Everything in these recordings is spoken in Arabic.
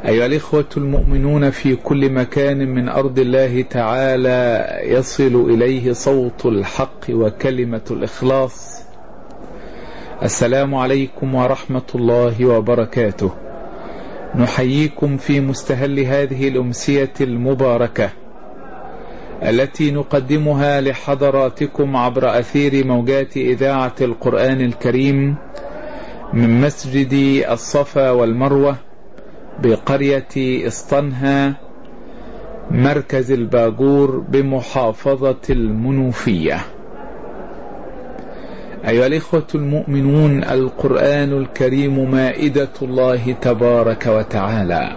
أيها الإخوة المؤمنون في كل مكان من أرض الله تعالى يصل إليه صوت الحق وكلمة الإخلاص، السلام عليكم ورحمة الله وبركاته. نحييكم في مستهل هذه الأمسية المباركة التي نقدمها لحضراتكم عبر أثير موجات إذاعة القرآن الكريم من مسجد الصفا والمروة بقرية اسطنها مركز الباجور بمحافظة المنوفية. أيها الإخوة المؤمنون، القرآن الكريم مائدة الله تبارك وتعالى،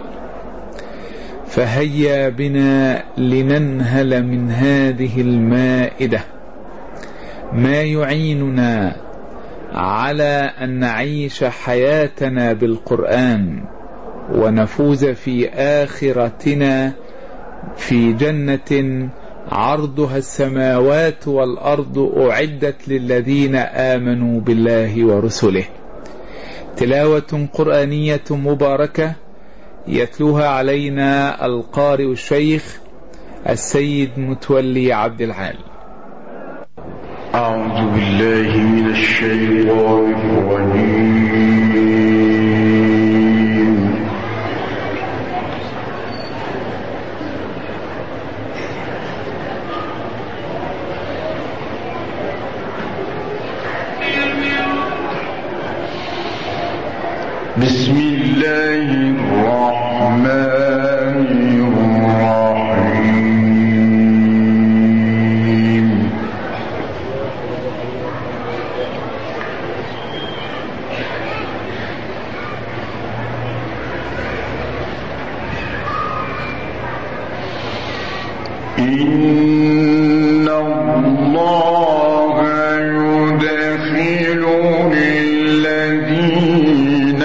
فهيا بنا لننهل من هذه المائدة ما يعيننا على أن نعيش حياتنا بالقرآن ونفوز في آخرتنا في جنة عرضها السماوات والأرض أعدت للذين آمنوا بالله ورسله. تلاوة قرآنية مباركة يتلوها علينا القارئ الشيخ السيد متولي عبد العال. أعوذ بالله من الشيطان الرجيم. بسم الله الرحمن الرحيم. إن الله يدخل للذين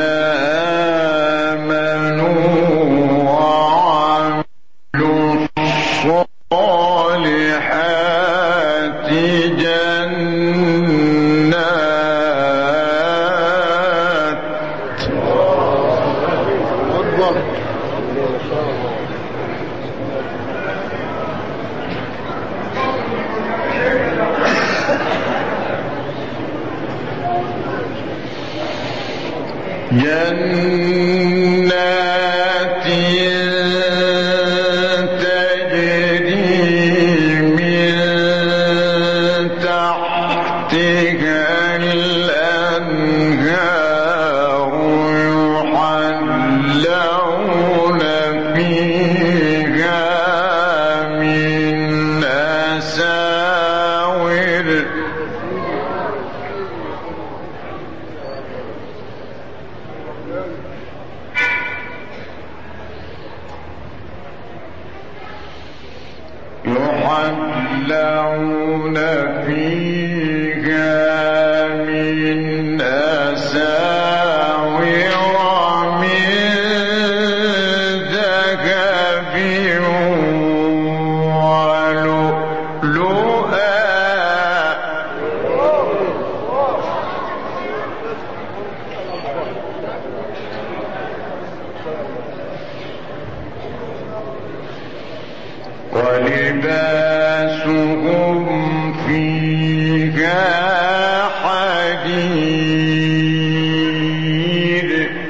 جنات تجري من تحتها الأنهار يحلون فيها من أساور من ذهب ولؤلؤا. ولباسهم فيها حرير.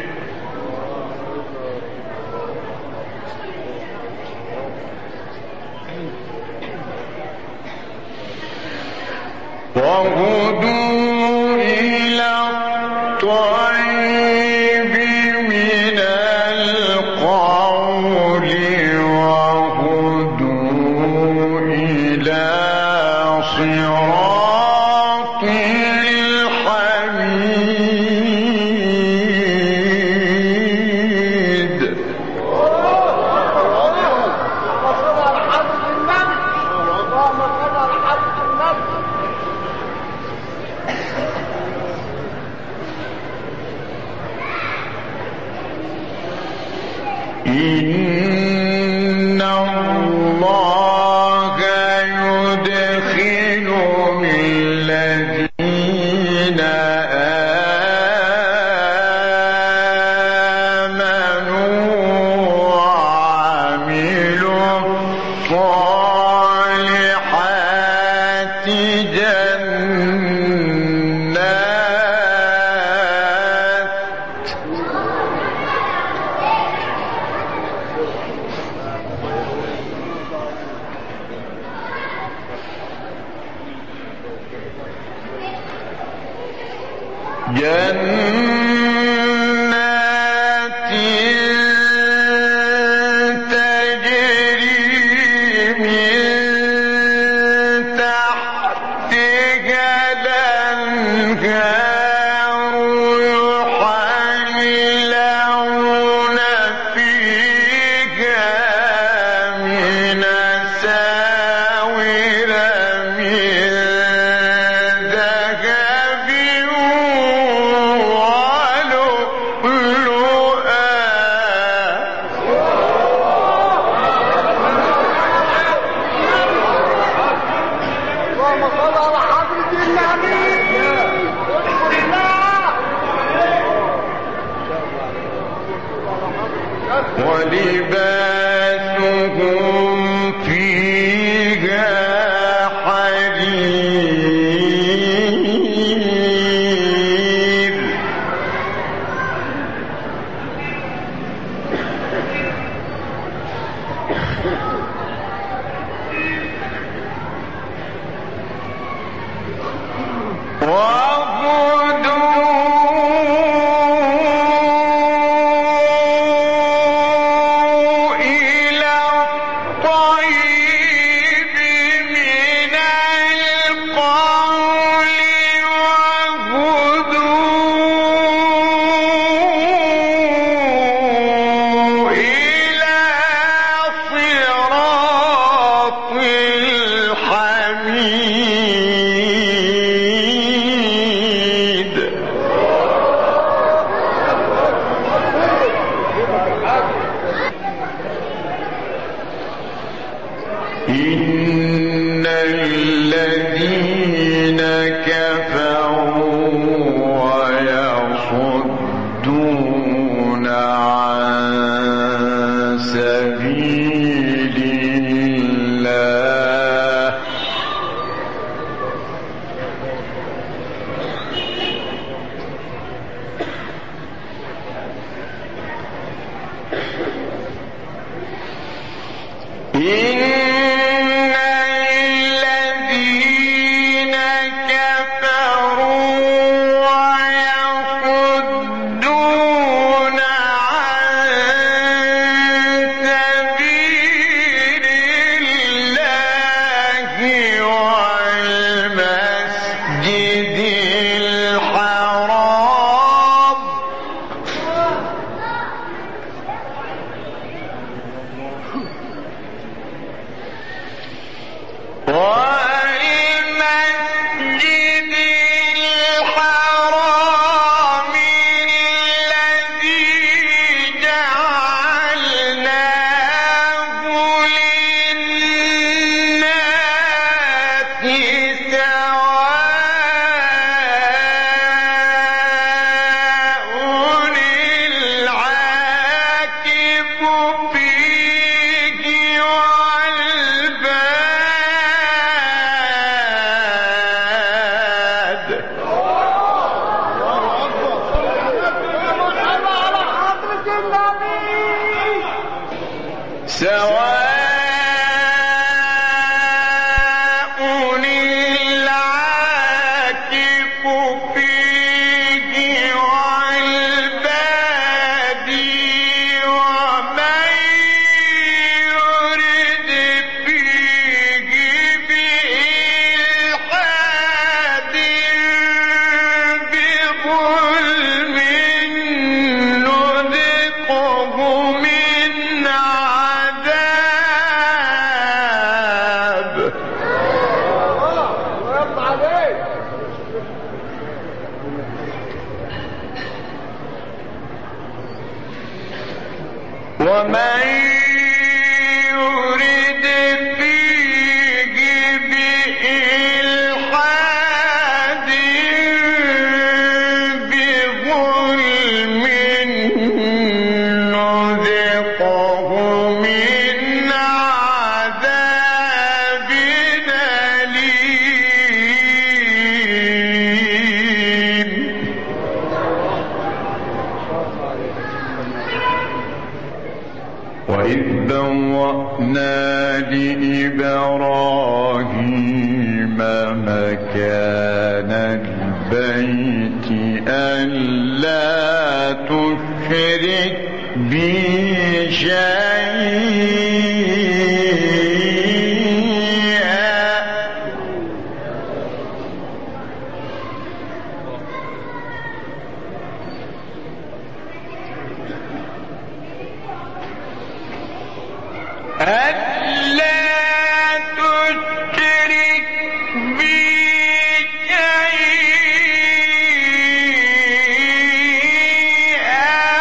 وهدوا إلى الطيب من القول وهدوا إلى صراط الحميد. إن الله يدخل الذين آمنوا ولباسهم فيها حرير إن الذين كفروا ويصدون عن سبيل الله ومن يرد فيه بإلحاد بظلم نذقه من عذاب أليم وإذ بوأنا لإبراهيم مكان البيت ألا تشرك بي شيئا ألا تشرك بي شيئا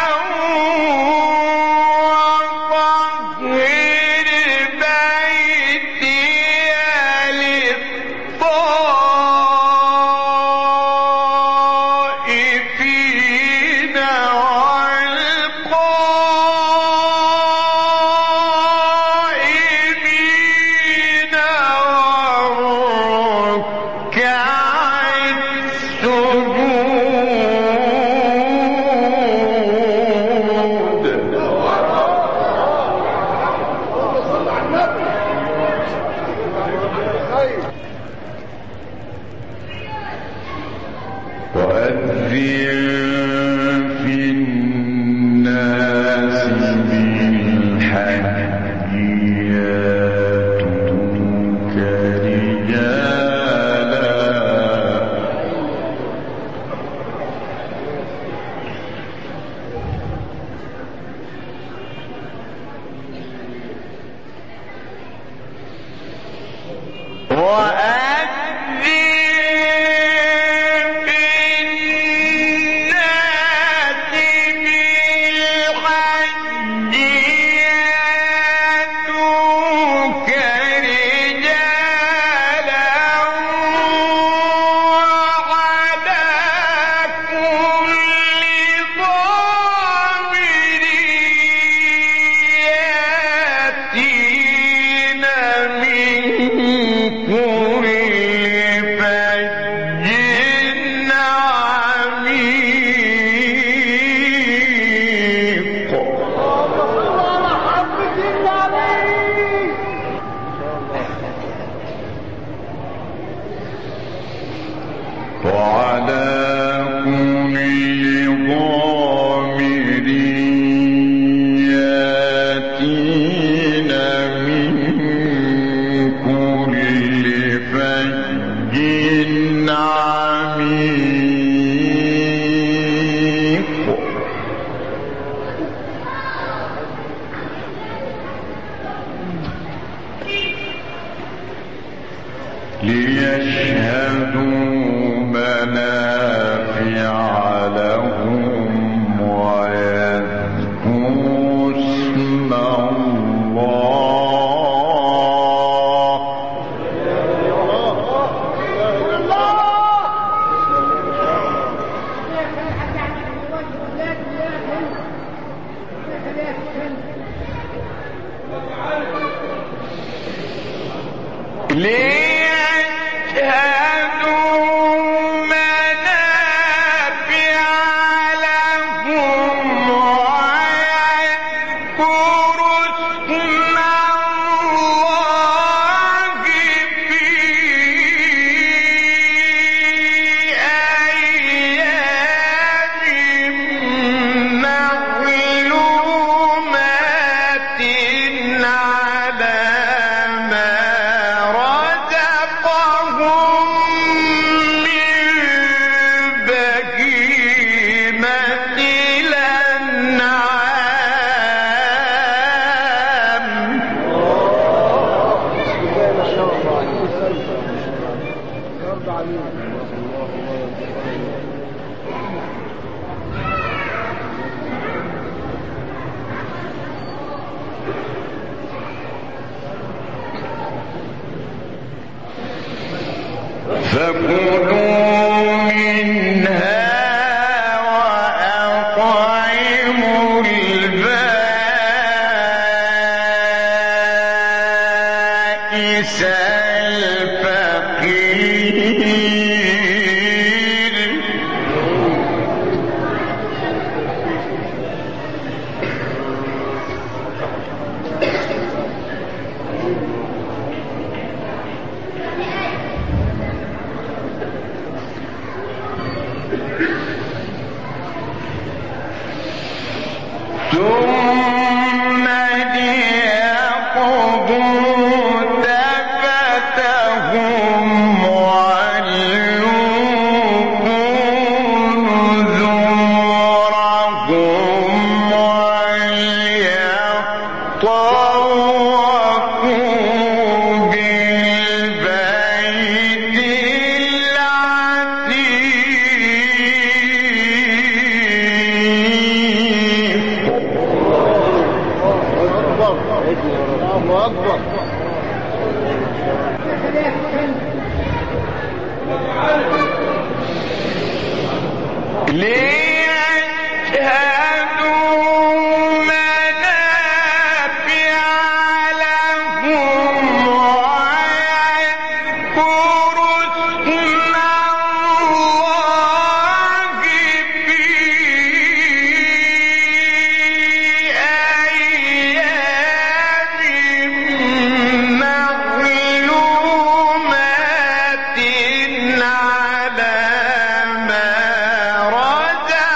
وطهر بيتي للطائفين والقائمين على ما رزقهم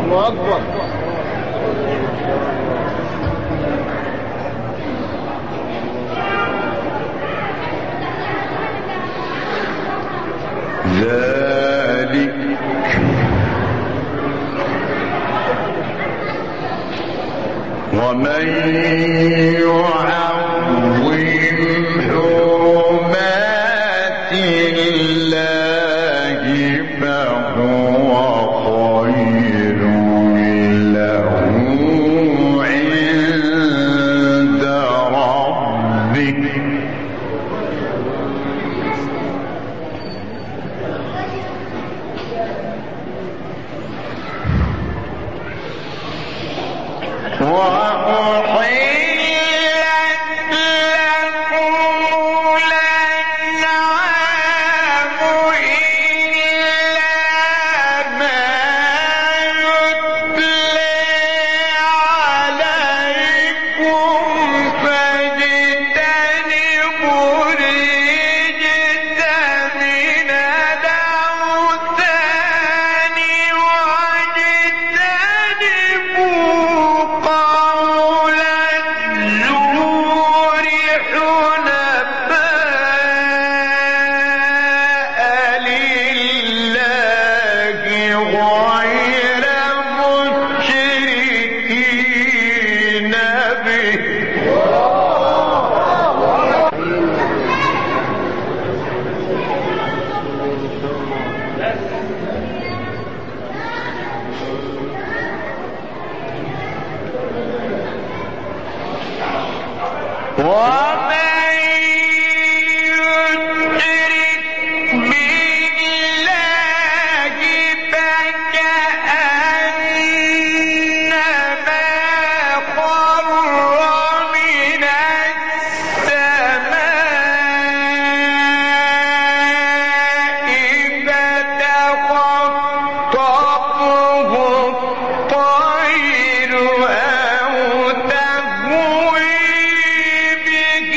ذلك ومن يعظم حرمات الله فهو خير له عند ربه وأحلت لكم الأنعام إلا ما يتلى عليكم فاجتنبوا الرجس من الأوثان واجتنبوا قول الزور حنفاء لله غير مشركين به ومن يشرك بالله فكأنما خر من السماء فتخطفه الطير أو تهوي به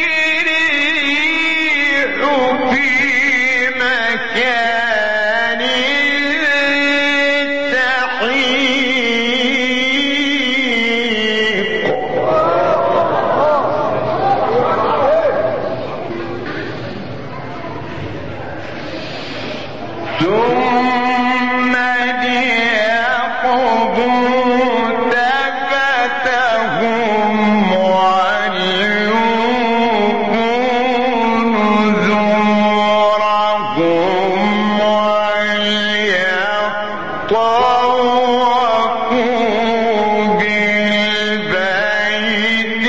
الريح في مكان سحيق ثم ليقضوا تفتهم وليوفوا نذورهم وليطوفوا بالبيت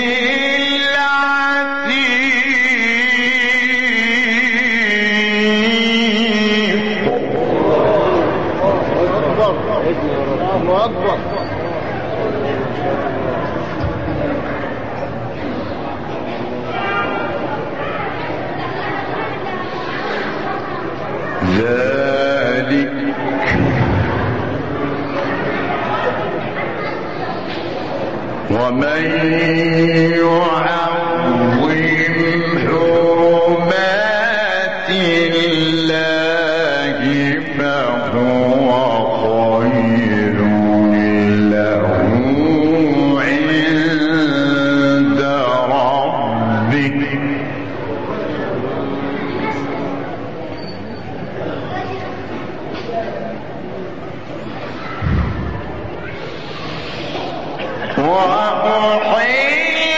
ذلك ومن يعظم حرمات الله فهو خير له عند ربه وأحل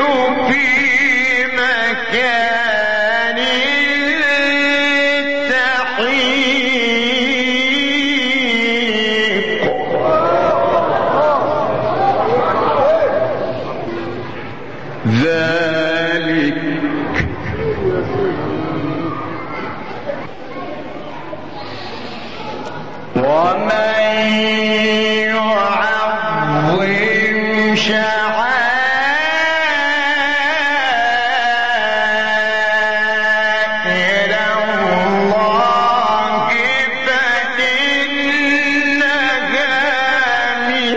في مكان سحيق ذلك ومن يعظم شعائر الله فإنها من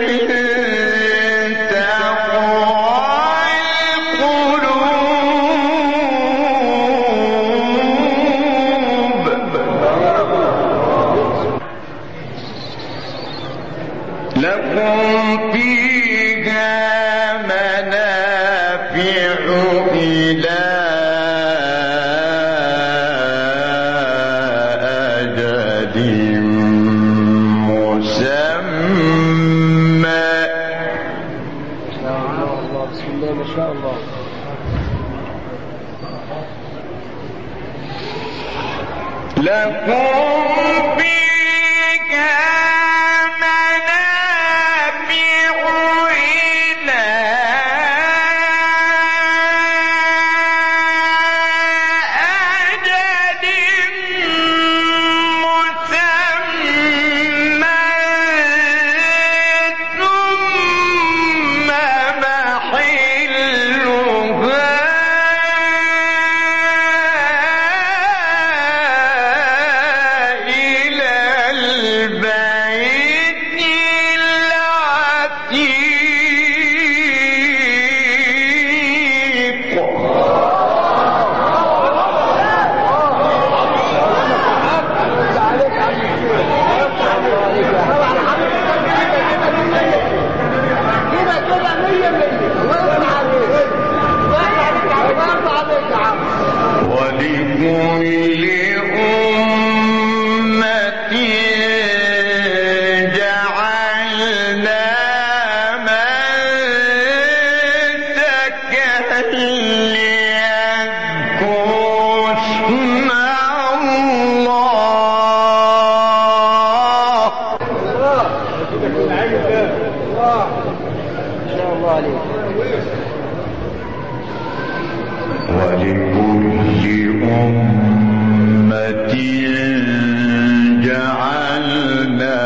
تقوى القلوب لكم فيها منافع إلى أجل مسمى بسم الله ما شاء الله. لكم فيها منافع إلى أجل مسمى ثم محلها إلى البيت العتيق ولكل أمة جعلنا منسكا ليذكروا اسم الله ولكل أمة جعلنا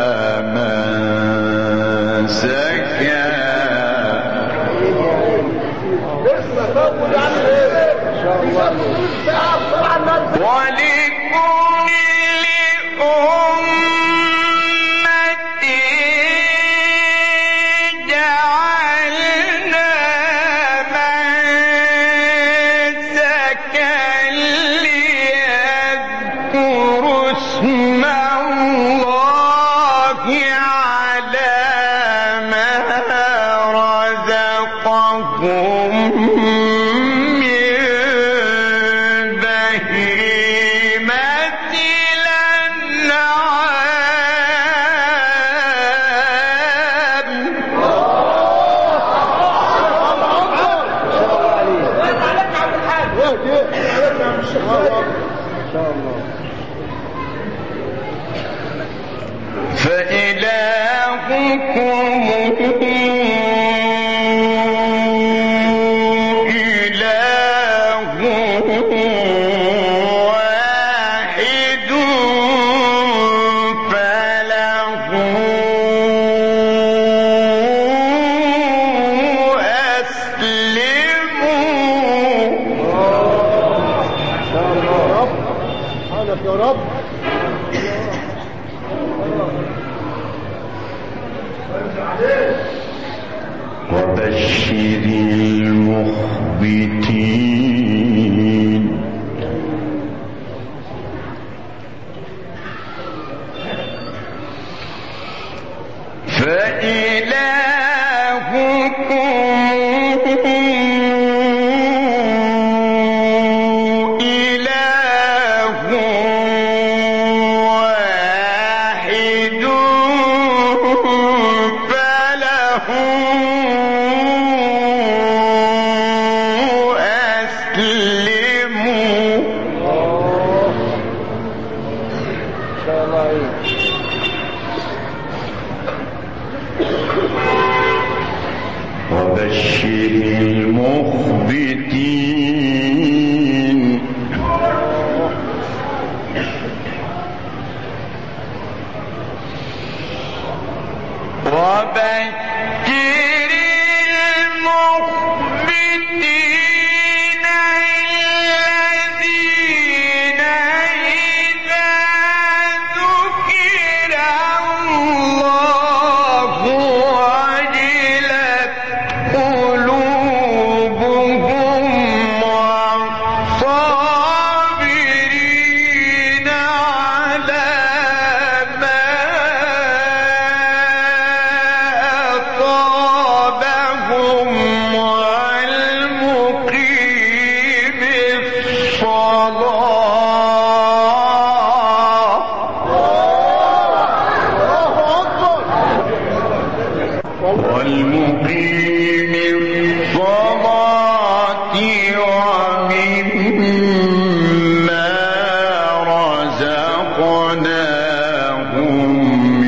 منسكا ولكل أمة جعلنا منسكا ليذكروا اسم الله على ما رزقهم من بهيمة الأنعام فإلهكم إله واحد فله أسلموا يا رب وبشر المخبتين فإلهكم إله المخبتين وبشر المخبتين الذين إذا ذكر الله وجلت قلوبهم والصابرين على ما أصابهم والمقيم الصلاة ومما رزقناهم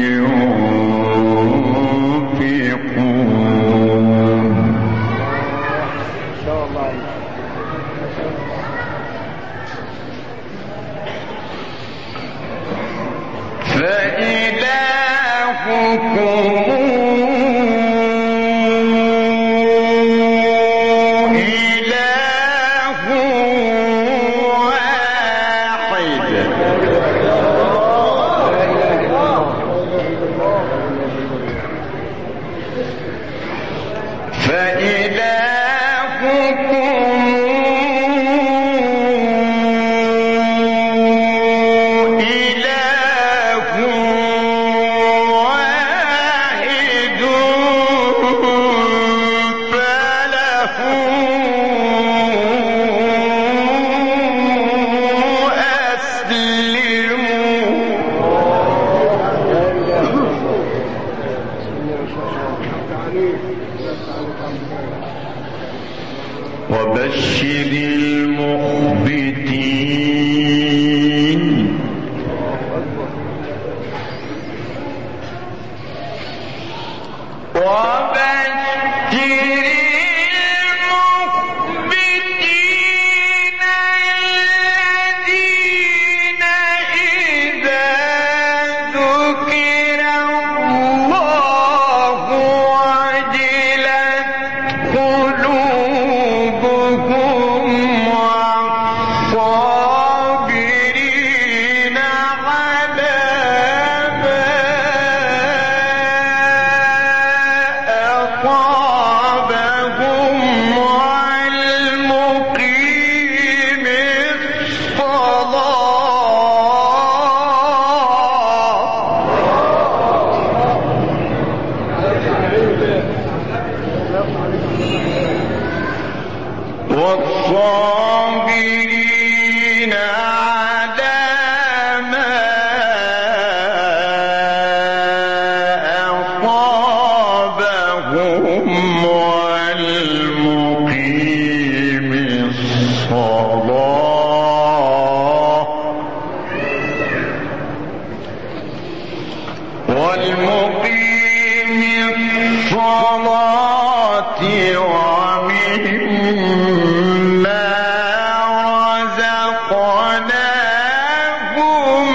ينفقون فإلهكم إله واحد وبشر المخبتين الذين إذا ذكر الله وجلت قلوبهم والصابرين على ما أصابهم والمقيم والصابرين على ما أصابهم والمقيم الصلاة ومما رزقناهم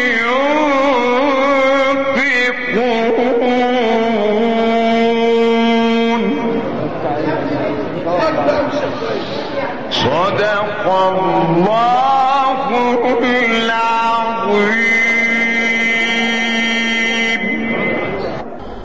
ينفقون صدق الله